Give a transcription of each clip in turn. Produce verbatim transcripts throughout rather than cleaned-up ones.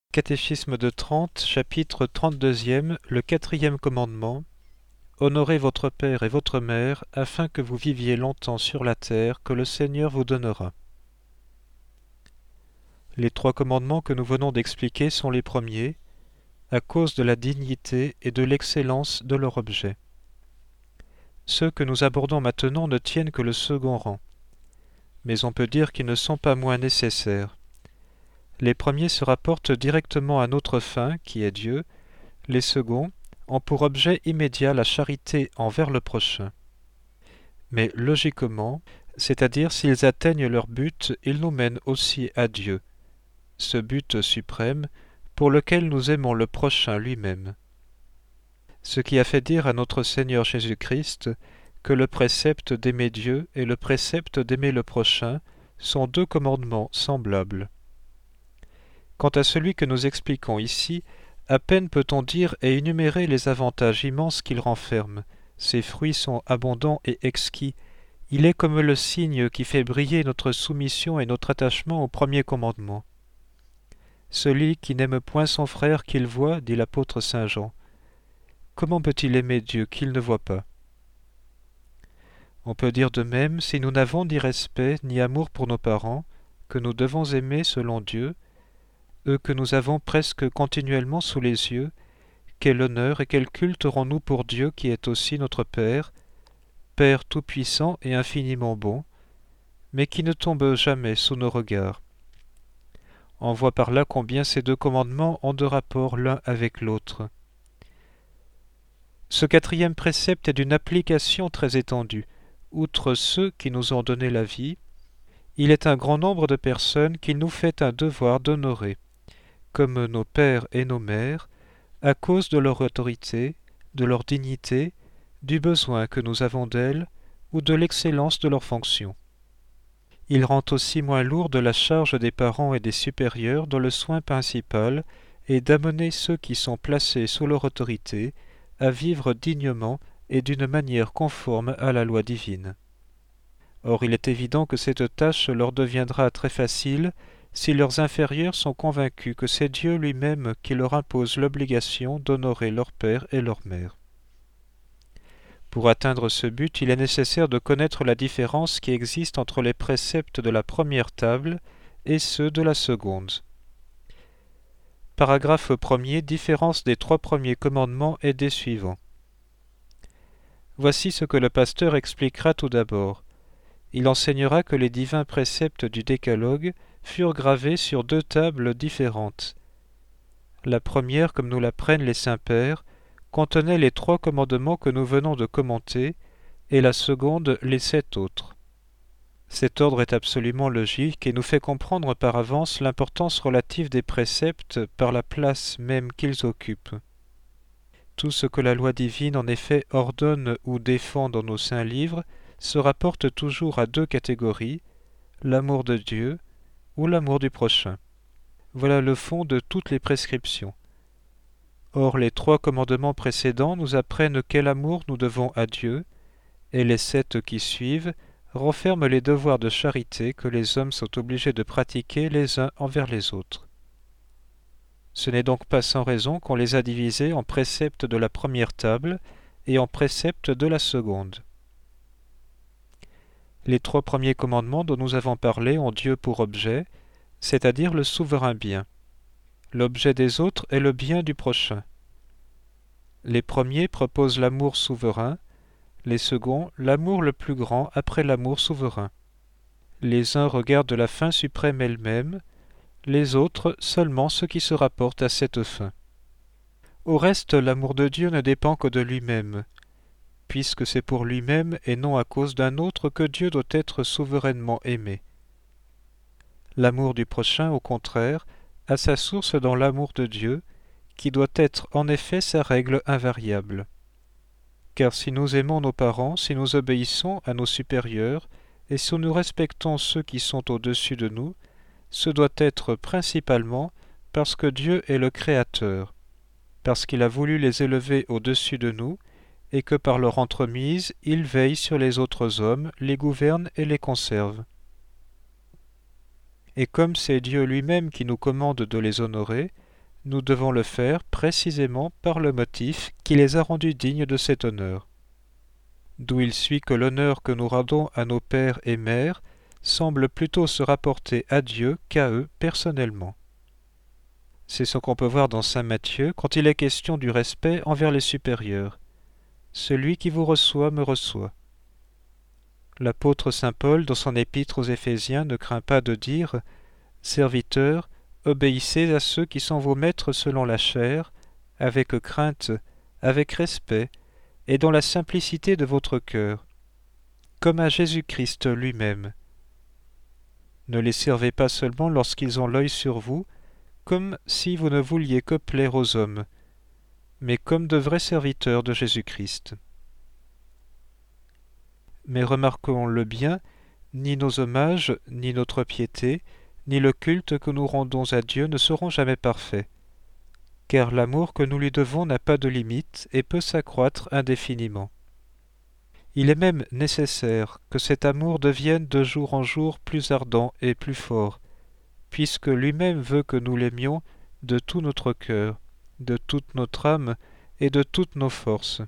Catéchisme de Trente, chapitre trente-deuxième, le quatrième commandement. Honorez votre père et votre mère, afin que vous viviez longtemps sur la terre que le Seigneur vous donnera. Les trois commandements que nous venons d'expliquer sont les premiers, à cause de la dignité et de l'excellence de leur objet. Ceux que nous abordons maintenant ne tiennent que le second rang, mais on peut dire qu'ils ne sont pas moins nécessaires. Les premiers se rapportent directement à notre fin, qui est Dieu. Les seconds ont pour objet immédiat la charité envers le prochain. Mais logiquement, c'est-à-dire s'ils atteignent leur but, ils nous mènent aussi à Dieu, ce but suprême pour lequel nous aimons le prochain lui-même. Ce qui a fait dire à notre Seigneur Jésus-Christ que le précepte d'aimer Dieu et le précepte d'aimer le prochain sont deux commandements semblables. Quant à celui que nous expliquons ici, à peine peut-on dire et énumérer les avantages immenses qu'il renferme. Ses fruits sont abondants et exquis. Il est comme le signe qui fait briller notre soumission et notre attachement au premier commandement. Celui qui n'aime point son frère qu'il voit, dit l'apôtre saint Jean. Comment peut-il aimer Dieu qu'il ne voit pas? On peut dire de même, si nous n'avons ni respect ni amour pour nos parents, que nous devons aimer selon Dieu, eux que nous avons presque continuellement sous les yeux, quel honneur et quel culte aurons-nous pour Dieu qui est aussi notre Père, Père tout-puissant et infiniment bon, mais qui ne tombe jamais sous nos regards. On voit par là combien ces deux commandements ont de rapport l'un avec l'autre. Ce quatrième précepte est d'une application très étendue. Outre ceux qui nous ont donné la vie, il est un grand nombre de personnes qu'il nous fait un devoir d'honorer, comme nos pères et nos mères, à cause de leur autorité, de leur dignité, du besoin que nous avons d'elles ou de l'excellence de leurs fonctions. Il rend aussi moins lourde la charge des parents et des supérieurs dont le soin principal est d'amener ceux qui sont placés sous leur autorité à vivre dignement et d'une manière conforme à la loi divine. Or il est évident que cette tâche leur deviendra très facile si leurs inférieurs sont convaincus que c'est Dieu lui-même qui leur impose l'obligation d'honorer leur père et leur mère. Pour atteindre ce but, il est nécessaire de connaître la différence qui existe entre les préceptes de la première table et ceux de la seconde. Paragraphe premier. Différence des trois premiers commandements et des suivants. Voici ce que le pasteur expliquera tout d'abord. Il enseignera que les divins préceptes du Décalogue furent gravés sur deux tables différentes. La première, comme nous l'apprennent les saints-pères, contenait les trois commandements que nous venons de commenter, et la seconde les sept autres. Cet ordre est absolument logique et nous fait comprendre par avance l'importance relative des préceptes par la place même qu'ils occupent. Tout ce que la loi divine en effet ordonne ou défend dans nos saints livres se rapporte toujours à deux catégories, l'amour de Dieu ou l'amour du prochain. Voilà le fond de toutes les prescriptions. Or les trois commandements précédents nous apprennent quel amour nous devons à Dieu, et les sept qui suivent renferment les devoirs de charité que les hommes sont obligés de pratiquer les uns envers les autres. Ce n'est donc pas sans raison qu'on les a divisés en préceptes de la première table et en préceptes de la seconde. Les trois premiers commandements dont nous avons parlé ont Dieu pour objet, c'est-à-dire le souverain bien. L'objet des autres est le bien du prochain. Les premiers proposent l'amour souverain, les seconds l'amour le plus grand après l'amour souverain. Les uns regardent la fin suprême elle-même, les autres seulement ce qui se rapporte à cette fin. Au reste, l'amour de Dieu ne dépend que de lui-même, puisque c'est pour lui-même et non à cause d'un autre que Dieu doit être souverainement aimé. L'amour du prochain, au contraire, a sa source dans l'amour de Dieu, qui doit être en effet sa règle invariable. Car si nous aimons nos parents, si nous obéissons à nos supérieurs, et si nous respectons ceux qui sont au-dessus de nous, ce doit être principalement parce que Dieu est le Créateur, parce qu'il a voulu les élever au-dessus de nous, et que par leur entremise, il veille sur les autres hommes, les gouverne et les conserve. Et comme c'est Dieu lui-même qui nous commande de les honorer, nous devons le faire précisément par le motif qui les a rendus dignes de cet honneur. D'où il suit que l'honneur que nous rendons à nos pères et mères semble plutôt se rapporter à Dieu qu'à eux personnellement. C'est ce qu'on peut voir dans saint Matthieu quand il est question du respect envers les supérieurs. Celui qui vous reçoit me reçoit. L'apôtre saint Paul, dans son épître aux Éphésiens, ne craint pas de dire « Serviteurs, obéissez à ceux qui sont vos maîtres selon la chair, avec crainte, avec respect, et dans la simplicité de votre cœur, comme à Jésus-Christ lui-même. Ne les servez pas seulement lorsqu'ils ont l'œil sur vous, comme si vous ne vouliez que plaire aux hommes, mais comme de vrais serviteurs de Jésus-Christ. Mais remarquons-le bien, ni nos hommages, ni notre piété, ni le culte que nous rendons à Dieu ne seront jamais parfaits, car l'amour que nous lui devons n'a pas de limite et peut s'accroître indéfiniment. Il est même nécessaire que cet amour devienne de jour en jour plus ardent et plus fort, puisque lui-même veut que nous l'aimions de tout notre cœur, de toute notre âme et de toutes nos forces.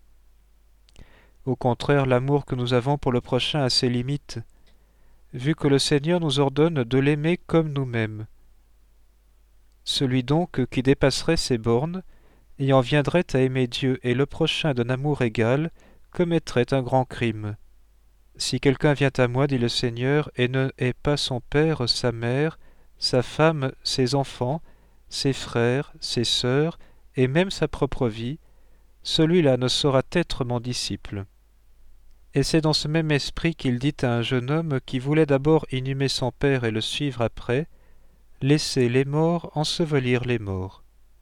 Au contraire, l'amour que nous avons pour le prochain a ses limites, vu que le Seigneur nous ordonne de l'aimer comme nous-mêmes. Celui donc qui dépasserait ces bornes et en viendrait à aimer Dieu et le prochain d'un amour égal commettrait un grand crime. Si quelqu'un vient à moi, dit le Seigneur, et ne hait pas son père, sa mère, sa femme, ses enfants, ses frères, ses sœurs, et même sa propre vie, celui-là ne saura être mon disciple. Et c'est dans ce même esprit qu'il dit à un jeune homme qui voulait d'abord inhumer son père et le suivre après, « Laissez les morts ensevelir les morts ».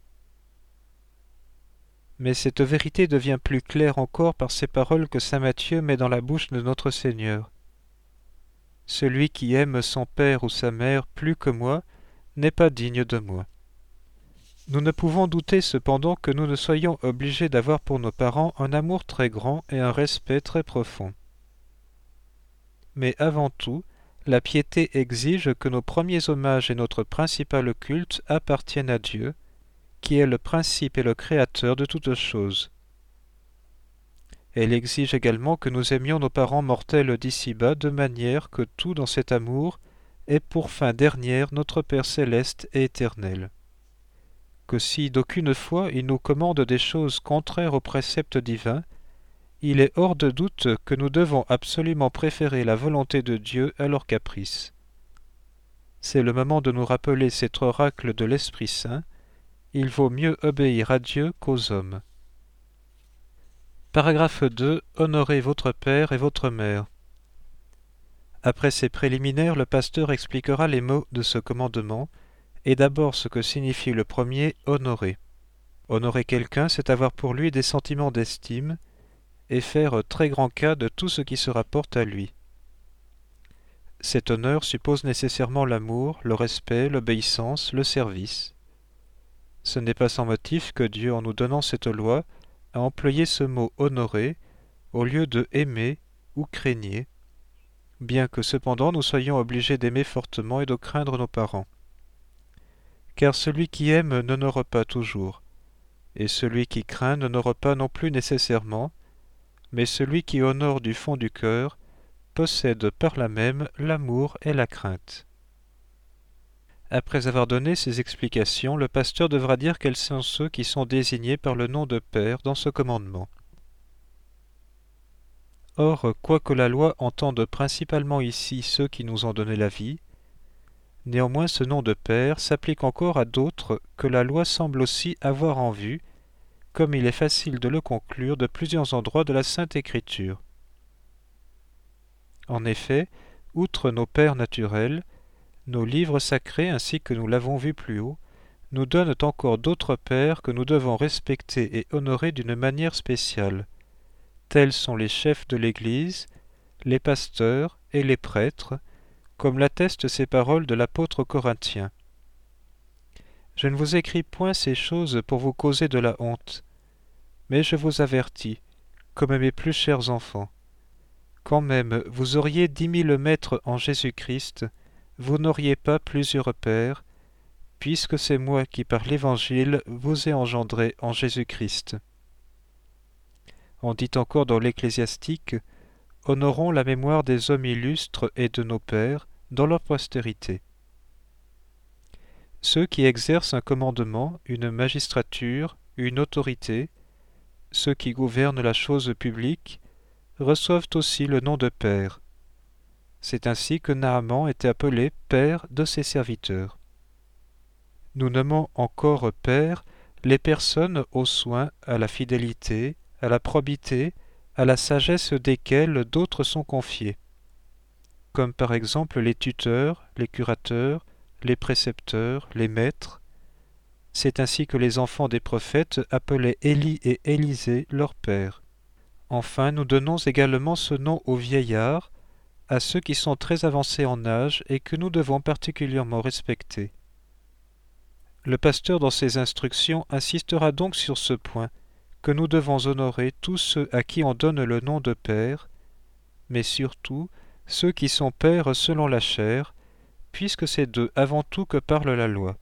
Mais cette vérité devient plus claire encore par ces paroles que saint Matthieu met dans la bouche de notre Seigneur. « Celui qui aime son père ou sa mère plus que moi n'est pas digne de moi ». Nous ne pouvons douter cependant que nous ne soyons obligés d'avoir pour nos parents un amour très grand et un respect très profond. Mais avant tout, la piété exige que nos premiers hommages et notre principal culte appartiennent à Dieu, qui est le principe et le créateur de toutes choses. Elle exige également que nous aimions nos parents mortels d'ici-bas de manière que tout dans cet amour ait pour fin dernière notre Père céleste et éternel. Que si d'aucune foi il nous commande des choses contraires aux préceptes divins, il est hors de doute que nous devons absolument préférer la volonté de Dieu à leurs caprices. C'est le moment de nous rappeler cet oracle de l'Esprit Saint, il vaut mieux obéir à Dieu qu'aux hommes. Paragraphe deux. Honorez votre père et votre mère. Après ces préliminaires, le pasteur expliquera les mots de ce commandement, et d'abord ce que signifie le premier « honorer ». Honorer quelqu'un, c'est avoir pour lui des sentiments d'estime, et faire très grand cas de tout ce qui se rapporte à lui. Cet honneur suppose nécessairement l'amour, le respect, l'obéissance, le service. Ce n'est pas sans motif que Dieu, en nous donnant cette loi, a employé ce mot « honorer » au lieu de « aimer » ou « craignez », bien que cependant nous soyons obligés d'aimer fortement et de craindre nos parents. Car celui qui aime n'honore pas toujours, et celui qui craint n'honore pas non plus nécessairement, mais celui qui honore du fond du cœur possède par là même l'amour et la crainte. Après avoir donné ces explications, le pasteur devra dire quels sont ceux qui sont désignés par le nom de Père dans ce commandement. Or, quoique la loi entende principalement ici ceux qui nous ont donné la vie, néanmoins ce nom de Père s'applique encore à d'autres que la loi semble aussi avoir en vue, comme il est facile de le conclure de plusieurs endroits de la Sainte Écriture. En effet, outre nos pères naturels, nos livres sacrés, ainsi que nous l'avons vu plus haut, nous donnent encore d'autres pères que nous devons respecter et honorer d'une manière spéciale. Tels sont les chefs de l'Église, les pasteurs et les prêtres, comme l'attestent ces paroles de l'apôtre aux Corinthiens. Je ne vous écris point ces choses pour vous causer de la honte, mais je vous avertis, comme mes plus chers enfants. Quand même vous auriez dix mille maîtres en Jésus-Christ, vous n'auriez pas plusieurs pères, puisque c'est moi qui par l'Évangile vous ai engendré en Jésus-Christ. On dit encore dans l'Ecclésiastique, « Honorons la mémoire des hommes illustres et de nos pères dans leur postérité. » Ceux qui exercent un commandement, une magistrature, une autorité, ceux qui gouvernent la chose publique, reçoivent aussi le nom de père. C'est ainsi que Naaman était appelé père de ses serviteurs. Nous nommons encore père les personnes aux soins, à la fidélité, à la probité, à la sagesse desquelles d'autres sont confiés, comme par exemple les tuteurs, les curateurs, les précepteurs, les maîtres. C'est ainsi que les enfants des prophètes appelaient Élie et Élisée leur père. Enfin, nous donnons également ce nom aux vieillards, à ceux qui sont très avancés en âge et que nous devons particulièrement respecter. Le pasteur dans ses instructions insistera donc sur ce point, que nous devons honorer tous ceux à qui on donne le nom de père, mais surtout ceux qui sont pères selon la chair, puisque c'est d'eux avant tout que parle la loi.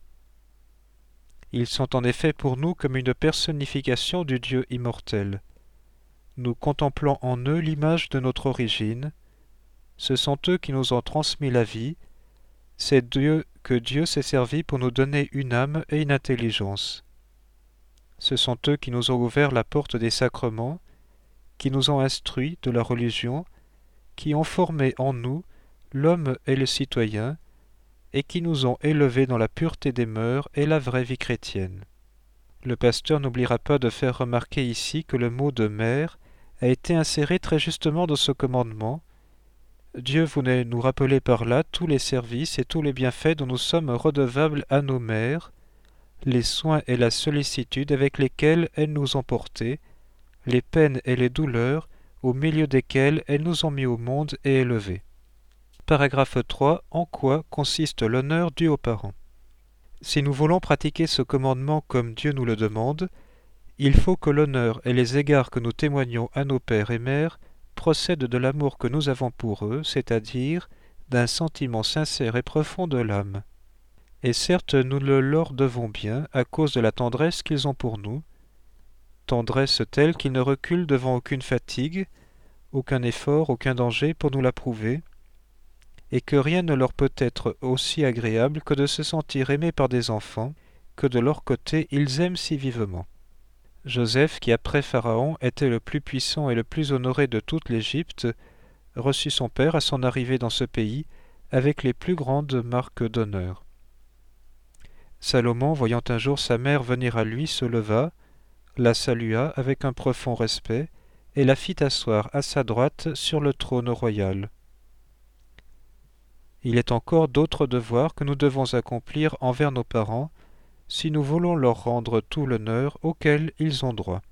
Ils sont en effet pour nous comme une personnification du Dieu immortel. Nous contemplons en eux l'image de notre origine. Ce sont eux qui nous ont transmis la vie. C'est Dieu que Dieu s'est servi pour nous donner une âme et une intelligence. Ce sont eux qui nous ont ouvert la porte des sacrements, qui nous ont instruits de la religion, qui ont formé en nous l'homme et le citoyen, et qui nous ont élevés dans la pureté des mœurs et la vraie vie chrétienne. Le pasteur n'oubliera pas de faire remarquer ici que le mot de mère a été inséré très justement dans ce commandement. Dieu voulait nous rappeler par là tous les services et tous les bienfaits dont nous sommes redevables à nos mères, les soins et la sollicitude avec lesquels elles nous ont portés, les peines et les douleurs au milieu desquelles elles nous ont mis au monde et élevés. Paragraphe trois. En quoi consiste l'honneur dû aux parents? Si nous voulons pratiquer ce commandement comme Dieu nous le demande, il faut que l'honneur et les égards que nous témoignons à nos pères et mères procèdent de l'amour que nous avons pour eux, c'est-à-dire d'un sentiment sincère et profond de l'âme. Et certes, nous le leur devons bien à cause de la tendresse qu'ils ont pour nous, tendresse telle qu'ils ne reculent devant aucune fatigue, aucun effort, aucun danger pour nous l'approuver, et que rien ne leur peut être aussi agréable que de se sentir aimés par des enfants, que de leur côté ils aiment si vivement. Joseph, qui après Pharaon était le plus puissant et le plus honoré de toute l'Égypte, reçut son père à son arrivée dans ce pays avec les plus grandes marques d'honneur. Salomon, voyant un jour sa mère venir à lui, se leva, la salua avec un profond respect, et la fit asseoir à sa droite sur le trône royal. Il est encore d'autres devoirs que nous devons accomplir envers nos parents, si nous voulons leur rendre tout l'honneur auquel ils ont droit.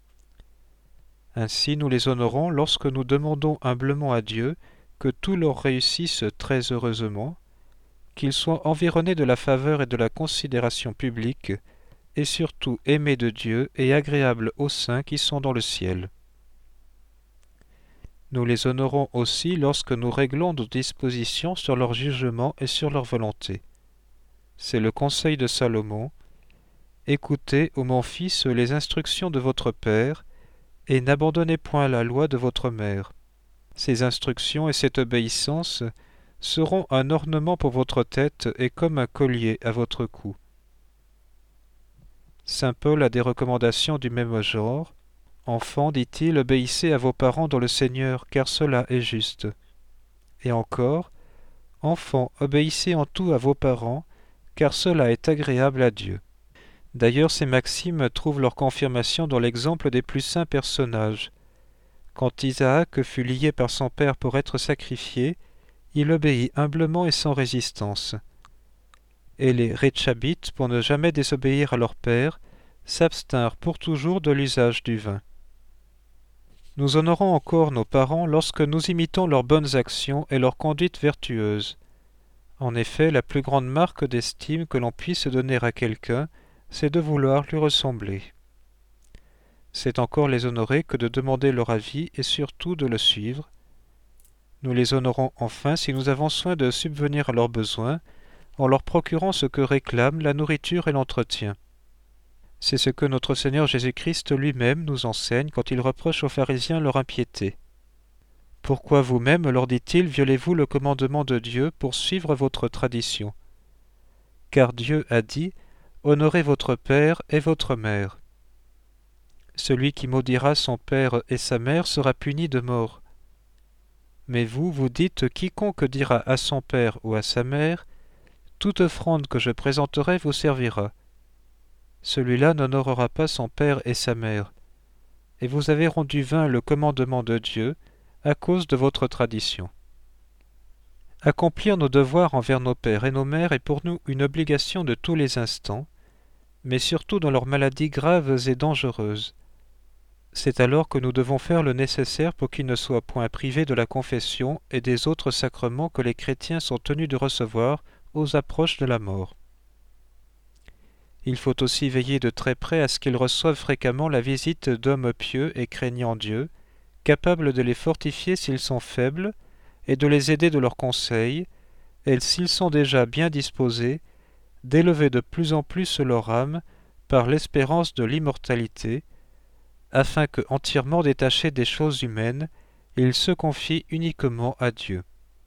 Ainsi nous les honorons lorsque nous demandons humblement à Dieu que tout leur réussisse très heureusement, qu'ils soient environnés de la faveur et de la considération publique, et surtout aimés de Dieu et agréables aux saints qui sont dans le ciel. Nous les honorons aussi lorsque nous réglons nos dispositions sur leur jugement et sur leur volonté. C'est le conseil de Salomon. Écoutez, ô mon fils, les instructions de votre père, et n'abandonnez point la loi de votre mère. Ces instructions et cette obéissance seront un ornement pour votre tête et comme un collier à votre cou. Saint Paul a des recommandations du même genre. Enfants, dit-il, obéissez à vos parents dans le Seigneur, car cela est juste. Et encore, enfants, obéissez en tout à vos parents, car cela est agréable à Dieu. D'ailleurs, ces maximes trouvent leur confirmation dans l'exemple des plus saints personnages. Quand Isaac fut lié par son père pour être sacrifié, il obéit humblement et sans résistance. Et les Réchabites, pour ne jamais désobéir à leur père, s'abstinrent pour toujours de l'usage du vin. Nous honorons encore nos parents lorsque nous imitons leurs bonnes actions et leur conduite vertueuse. En effet, la plus grande marque d'estime que l'on puisse donner à quelqu'un, c'est de vouloir lui ressembler. C'est encore les honorer que de demander leur avis et surtout de le suivre. Nous les honorons enfin si nous avons soin de subvenir à leurs besoins, en leur procurant ce que réclament la nourriture et l'entretien. C'est ce que notre Seigneur Jésus-Christ lui-même nous enseigne quand il reproche aux pharisiens leur impiété. « Pourquoi vous-même, leur dit-il, violez-vous le commandement de Dieu pour suivre votre tradition ? Car Dieu a dit « Honorez votre père et votre mère ». Celui qui maudira son père et sa mère sera puni de mort. Mais vous, vous dites « Quiconque dira à son père ou à sa mère « Toute offrande que je présenterai vous servira ». Celui-là n'honorera pas son père et sa mère. Et vous avez rendu vain le commandement de Dieu à cause de votre tradition. Accomplir nos devoirs envers nos pères et nos mères est pour nous une obligation de tous les instants, mais surtout dans leurs maladies graves et dangereuses. C'est alors que nous devons faire le nécessaire pour qu'ils ne soient point privés de la confession et des autres sacrements que les chrétiens sont tenus de recevoir aux approches de la mort. Il faut aussi veiller de très près à ce qu'ils reçoivent fréquemment la visite d'hommes pieux et craignant Dieu, capables de les fortifier s'ils sont faibles, et de les aider de leurs conseils, et s'ils sont déjà bien disposés, d'élever de plus en plus leur âme par l'espérance de l'immortalité, afin que, entièrement détachés des choses humaines, ils se confient uniquement à Dieu.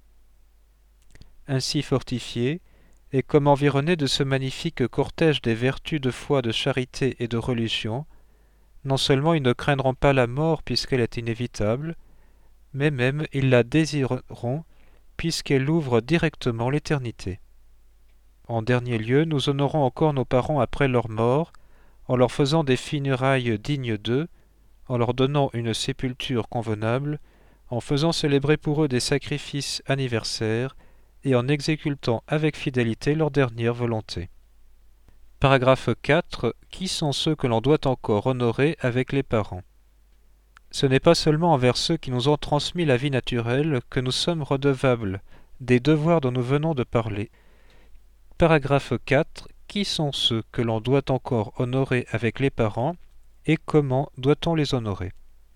Ainsi fortifiés, et comme environnés de ce magnifique cortège des vertus de foi, de charité et de religion, non seulement ils ne craindront pas la mort puisqu'elle est inévitable, mais même ils la désireront puisqu'elle ouvre directement l'éternité. En dernier lieu, nous honorons encore nos parents après leur mort, en leur faisant des funérailles dignes d'eux, en leur donnant une sépulture convenable, en faisant célébrer pour eux des sacrifices anniversaires, et en exécutant avec fidélité leur dernière volonté. Paragraphe quatre. Qui sont ceux que l'on doit encore honorer avec les parents ? Ce n'est pas seulement envers ceux qui nous ont transmis la vie naturelle que nous sommes redevables des devoirs dont nous venons de parler. Paragraphe quatre. Qui sont ceux que l'on doit encore honorer avec les parents et comment doit-on les honorer ?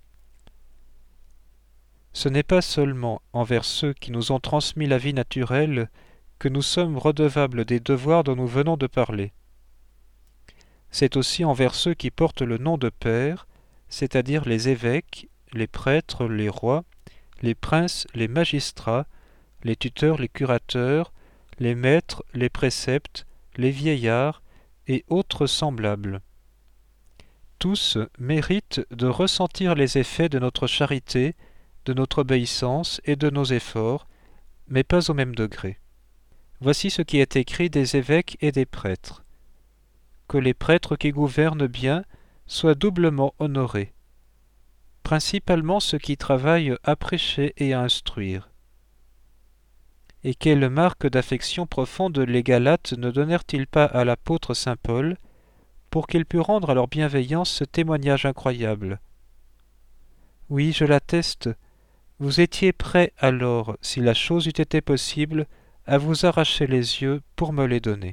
Ce n'est pas seulement envers ceux qui nous ont transmis la vie naturelle que nous sommes redevables des devoirs dont nous venons de parler. C'est aussi envers ceux qui portent le nom de père, c'est-à-dire les évêques, les prêtres, les rois, les princes, les magistrats, les tuteurs, les curateurs, les maîtres, les préceptes, les vieillards et autres semblables. Tous méritent de ressentir les effets de notre charité, de notre obéissance et de nos efforts, mais pas au même degré. Voici ce qui est écrit des évêques et des prêtres. Que les prêtres qui gouvernent bien soient doublement honorés, principalement ceux qui travaillent à prêcher et à instruire. Et quelle marque d'affection profonde les Galates ne donnèrent-ils pas à l'apôtre saint Paul pour qu'il pût rendre à leur bienveillance ce témoignage incroyable ? Oui, je l'atteste, vous étiez prêts alors, si la chose eût été possible, à vous arracher les yeux pour me les donner.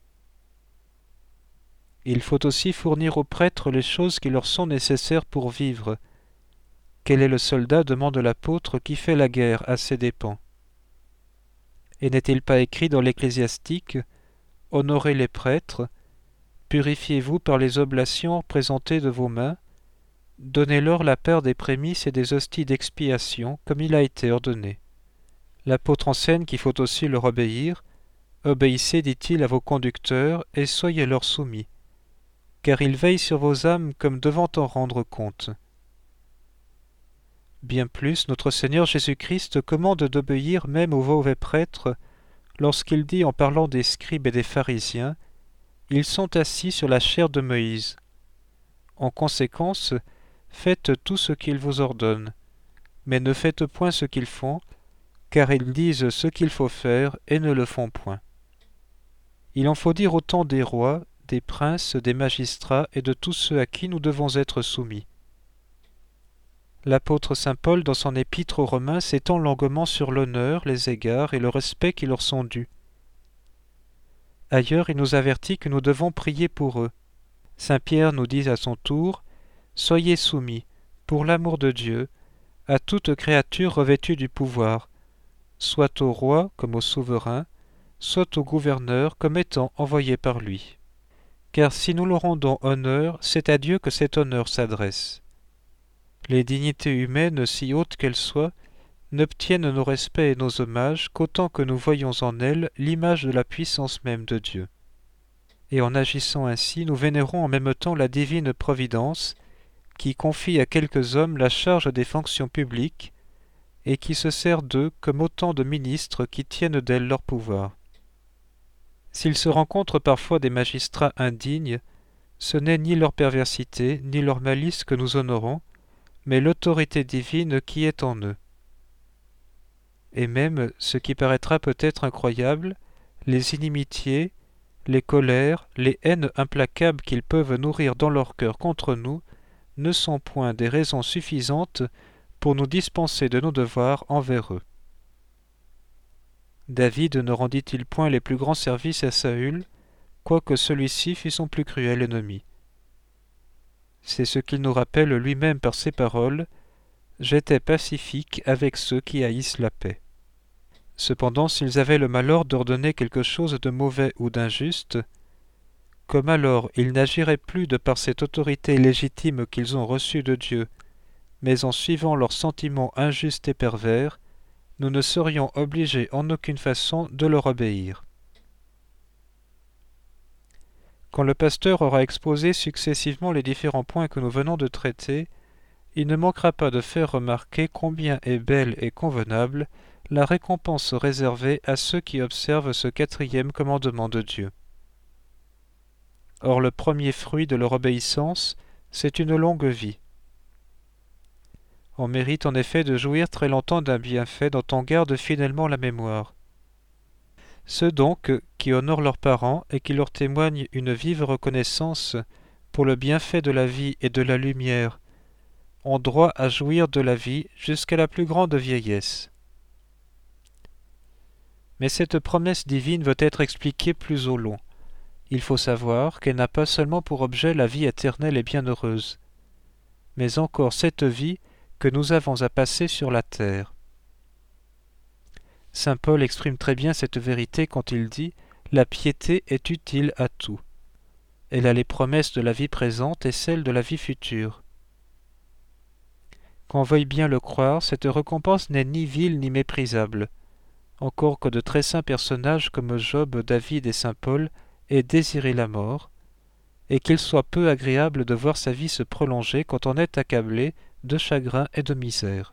Il faut aussi fournir aux prêtres les choses qui leur sont nécessaires pour vivre. Quel est le soldat, demande l'apôtre, qui fait la guerre à ses dépens ? Et n'est-il pas écrit dans l'Ecclésiastique « Honorez les prêtres, purifiez-vous par les oblations présentées de vos mains, donnez-leur la part des prémices et des hosties d'expiation, comme il a été ordonné. » L'apôtre enseigne qu'il faut aussi leur obéir. « Obéissez, dit-il, à vos conducteurs, et soyez leur soumis, car ils veillent sur vos âmes comme devant en rendre compte. » Bien plus, notre Seigneur Jésus-Christ commande d'obéir même aux mauvais prêtres lorsqu'il dit en parlant des scribes et des pharisiens « Ils sont assis sur la chair de Moïse. En conséquence, faites tout ce qu'ils vous ordonnent, mais ne faites point ce qu'ils font, car ils disent ce qu'il faut faire et ne le font point. » Il en faut dire autant des rois, des princes, des magistrats et de tous ceux à qui nous devons être soumis. L'apôtre saint Paul, dans son épître aux Romains, s'étend longuement sur l'honneur, les égards et le respect qui leur sont dus. Ailleurs, il nous avertit que nous devons prier pour eux. Saint Pierre nous dit à son tour « Soyez soumis, pour l'amour de Dieu, à toute créature revêtue du pouvoir, soit au roi comme au souverain, soit au gouverneur comme étant envoyés par lui. Car si nous leur rendons honneur, c'est à Dieu que cet honneur s'adresse. Les dignités humaines, si hautes qu'elles soient, n'obtiennent nos respects et nos hommages qu'autant que nous voyons en elles l'image de la puissance même de Dieu. Et en agissant ainsi, nous vénérons en même temps la divine providence qui confie à quelques hommes la charge des fonctions publiques et qui se sert d'eux comme autant de ministres qui tiennent d'elles leur pouvoir. S'il se rencontre parfois des magistrats indignes, ce n'est ni leur perversité ni leur malice que nous honorons, mais l'autorité divine qui est en eux. Et même, ce qui paraîtra peut-être incroyable, les inimitiés, les colères, les haines implacables qu'ils peuvent nourrir dans leur cœur contre nous ne sont point des raisons suffisantes pour nous dispenser de nos devoirs envers eux. David ne rendit-il point les plus grands services à Saül, quoique celui-ci fût son plus cruel ennemi? C'est ce qu'il nous rappelle lui-même par ces paroles « J'étais pacifique avec ceux qui haïssent la paix ». Cependant, s'ils avaient le malheur d'ordonner quelque chose de mauvais ou d'injuste, comme alors ils n'agiraient plus de par cette autorité légitime qu'ils ont reçue de Dieu, mais en suivant leurs sentiments injustes et pervers, nous ne serions obligés en aucune façon de leur obéir. Quand le pasteur aura exposé successivement les différents points que nous venons de traiter, il ne manquera pas de faire remarquer combien est belle et convenable la récompense réservée à ceux qui observent ce quatrième commandement de Dieu. Or le premier fruit de leur obéissance, c'est une longue vie. On mérite en effet de jouir très longtemps d'un bienfait dont on garde fidèlement la mémoire. Ceux donc qui honorent leurs parents et qui leur témoignent une vive reconnaissance pour le bienfait de la vie et de la lumière ont droit à jouir de la vie jusqu'à la plus grande vieillesse. Mais cette promesse divine veut être expliquée plus au long. Il faut savoir qu'elle n'a pas seulement pour objet la vie éternelle et bienheureuse, mais encore cette vie que nous avons à passer sur la terre. Saint Paul exprime très bien cette vérité quand il dit « La piété est utile à tout. Elle a les promesses de la vie présente et celles de la vie future. » Qu'on veuille bien le croire, cette récompense n'est ni vile ni méprisable, encore que de très saints personnages comme Job, David et Saint Paul aient désiré la mort, et qu'il soit peu agréable de voir sa vie se prolonger quand on est accablé de chagrin et de misère.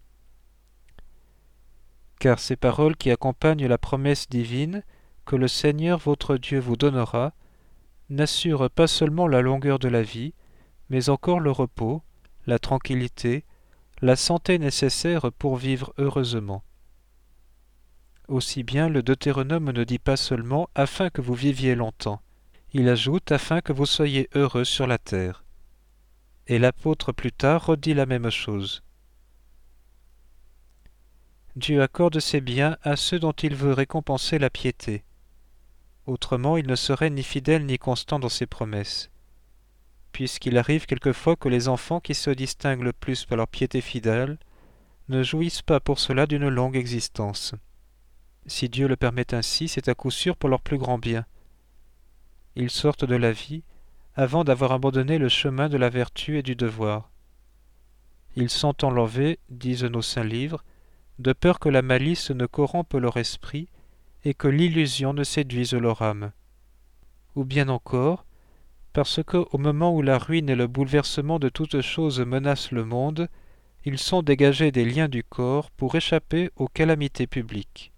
Car ces paroles qui accompagnent la promesse divine que le Seigneur votre Dieu vous donnera n'assurent pas seulement la longueur de la vie, mais encore le repos, la tranquillité, la santé nécessaire pour vivre heureusement. Aussi bien le Deutéronome ne dit pas seulement « afin que vous viviez longtemps », il ajoute « afin que vous soyez heureux sur la terre ». Et l'apôtre plus tard redit la même chose. Dieu accorde ses biens à ceux dont il veut récompenser la piété. Autrement, il ne serait ni fidèle ni constant dans ses promesses, puisqu'il arrive quelquefois que les enfants qui se distinguent le plus par leur piété fidèle ne jouissent pas pour cela d'une longue existence. Si Dieu le permet ainsi, c'est à coup sûr pour leur plus grand bien. Ils sortent de la vie avant d'avoir abandonné le chemin de la vertu et du devoir. Ils sont enlevés, disent nos saints livres, de peur que la malice ne corrompe leur esprit et que l'illusion ne séduise leur âme. Ou bien encore, parce que, au moment où la ruine et le bouleversement de toutes choses menacent le monde, ils sont dégagés des liens du corps pour échapper aux calamités publiques.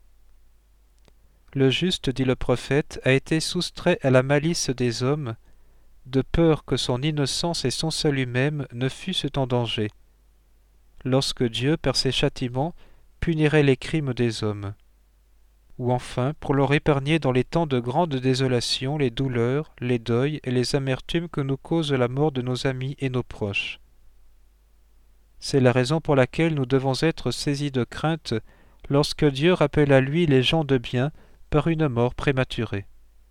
Le juste, dit le prophète, a été soustrait à la malice des hommes, de peur que son innocence et son salut même ne fussent en danger, lorsque Dieu, par ses châtiments, punirait les crimes des hommes. Ou enfin, pour leur épargner dans les temps de grande désolation les douleurs, les deuils et les amertumes que nous cause la mort de nos amis et nos proches. C'est la raison pour laquelle nous devons être saisis de crainte lorsque Dieu rappelle à lui les gens de bien par une mort prématurée.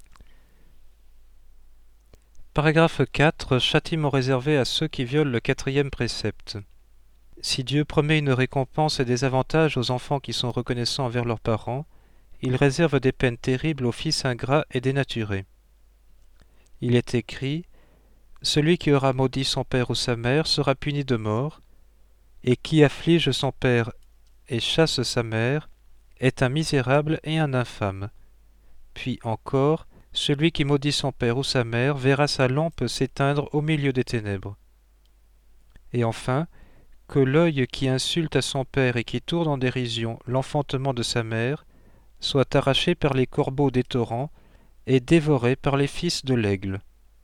Paragraphe quatre. Châtiment réservé à ceux qui violent le quatrième précepte. Si Dieu promet une récompense et des avantages aux enfants qui sont reconnaissants envers leurs parents, il réserve des peines terribles aux fils ingrats et dénaturés. Il est écrit « Celui qui aura maudit son père ou sa mère sera puni de mort, et qui afflige son père et chasse sa mère est un misérable et un infâme. » Puis encore, celui qui maudit son père ou sa mère verra sa lampe s'éteindre au milieu des ténèbres. Et enfin, que l'œil qui insulte à son père et qui tourne en dérision l'enfantement de sa mère soit arraché par les corbeaux des torrents et dévoré par les fils de l'aigle.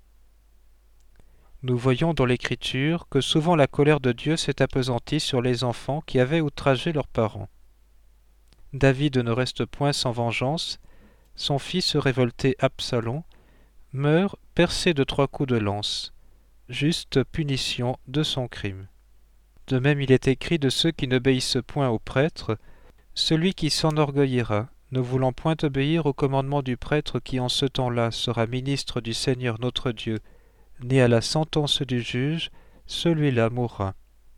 Nous voyons dans l'Écriture que souvent la colère de Dieu s'est appesantie sur les enfants qui avaient outragé leurs parents. David ne reste point sans vengeance, son fils révolté Absalom meurt percé de trois coups de lance, juste punition de son crime. De même il est écrit de ceux qui n'obéissent point au prêtre, celui qui s'enorgueillira, ne voulant point obéir au commandement du prêtre qui en ce temps-là sera ministre du Seigneur notre Dieu, ni à la sentence du juge, celui-là mourra.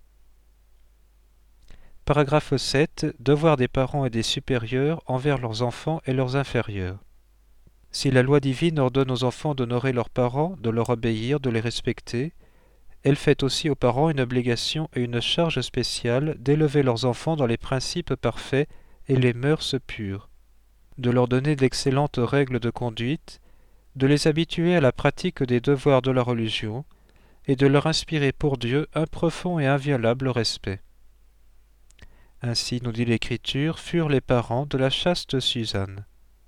Paragraphe sept. Devoir des parents et des supérieurs envers leurs enfants et leurs inférieurs. Si la loi divine ordonne aux enfants d'honorer leurs parents, de leur obéir, de les respecter, elle fait aussi aux parents une obligation et une charge spéciale d'élever leurs enfants dans les principes parfaits et les mœurs pures, de leur donner d'excellentes règles de conduite, de les habituer à la pratique des devoirs de la religion, et de leur inspirer pour Dieu un profond et inviolable respect. Ainsi, nous dit l'Écriture, furent les parents de la chaste Suzanne.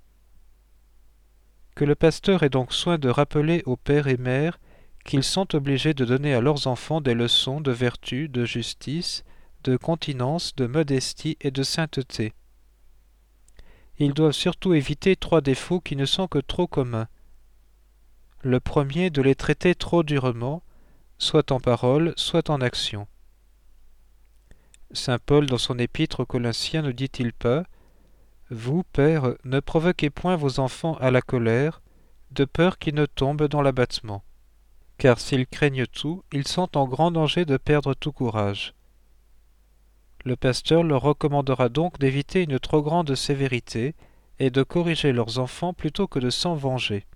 Que le pasteur ait donc soin de rappeler aux pères et mères qu'ils sont obligés de donner à leurs enfants des leçons de vertu, de justice, de continence, de modestie et de sainteté. Ils doivent surtout éviter trois défauts qui ne sont que trop communs. Le premier, de les traiter trop durement, soit en parole, soit en action. Saint Paul, dans son épître aux Colossiens, ne dit-il pas « Vous, pères, ne provoquez point vos enfants à la colère, de peur qu'ils ne tombent dans l'abattement. Car s'ils craignent tout, ils sont en grand danger de perdre tout courage. » Le pasteur leur recommandera donc d'éviter une trop grande sévérité et de corriger leurs enfants plutôt que de s'en venger.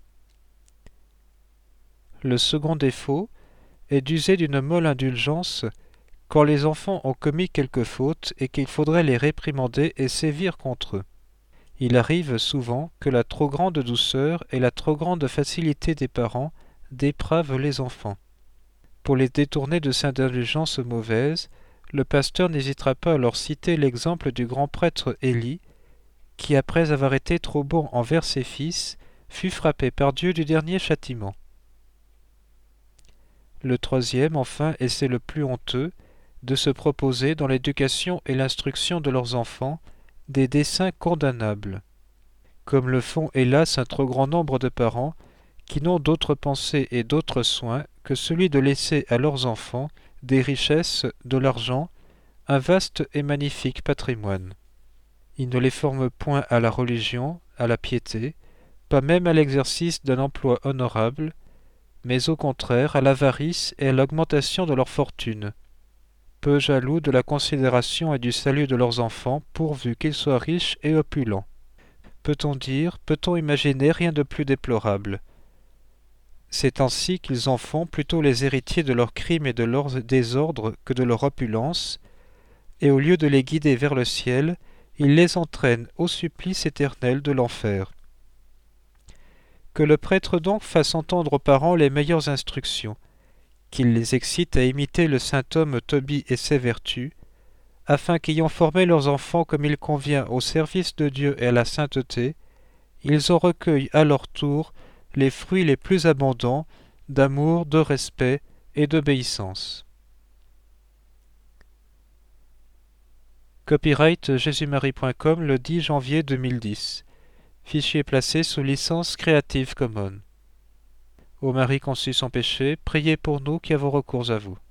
Le second défaut est d'user d'une molle indulgence quand les enfants ont commis quelque faute et qu'il faudrait les réprimander et sévir contre eux. Il arrive souvent que la trop grande douceur et la trop grande facilité des parents dépravent les enfants. Pour les détourner de cette indulgence mauvaise, le pasteur n'hésitera pas à leur citer l'exemple du grand prêtre Élie, qui, après avoir été trop bon envers ses fils, fut frappé par Dieu du dernier châtiment. Le troisième, enfin, et c'est le plus honteux, de se proposer dans l'éducation et l'instruction de leurs enfants des desseins condamnables, comme le font hélas un trop grand nombre de parents qui n'ont d'autre pensée et d'autre soin que celui de laisser à leurs enfants des richesses, de l'argent, un vaste et magnifique patrimoine. Ils ne les forment point à la religion, à la piété, pas même à l'exercice d'un emploi honorable, mais au contraire à l'avarice et à l'augmentation de leur fortune, peu jaloux de la considération et du salut de leurs enfants, pourvu qu'ils soient riches et opulents. Peut-on dire, peut-on imaginer rien de plus déplorable? C'est ainsi qu'ils en font plutôt les héritiers de leurs crimes et de leurs désordres que de leur opulence, et au lieu de les guider vers le ciel, ils les entraînent au supplice éternel de l'enfer. Que le prêtre donc fasse entendre aux parents les meilleures instructions, qu'il les excite à imiter le saint homme Tobie et ses vertus, afin qu'ayant formé leurs enfants comme il convient au service de Dieu et à la sainteté, ils en recueillent à leur tour les fruits les plus abondants d'amour, de respect et d'obéissance. Copyright jésus marie point com le dix janvier deux mille dix. Fichier placé sous licence Creative Commons. Ô Marie conçue sans péché, priez pour nous qui avons recours à vous.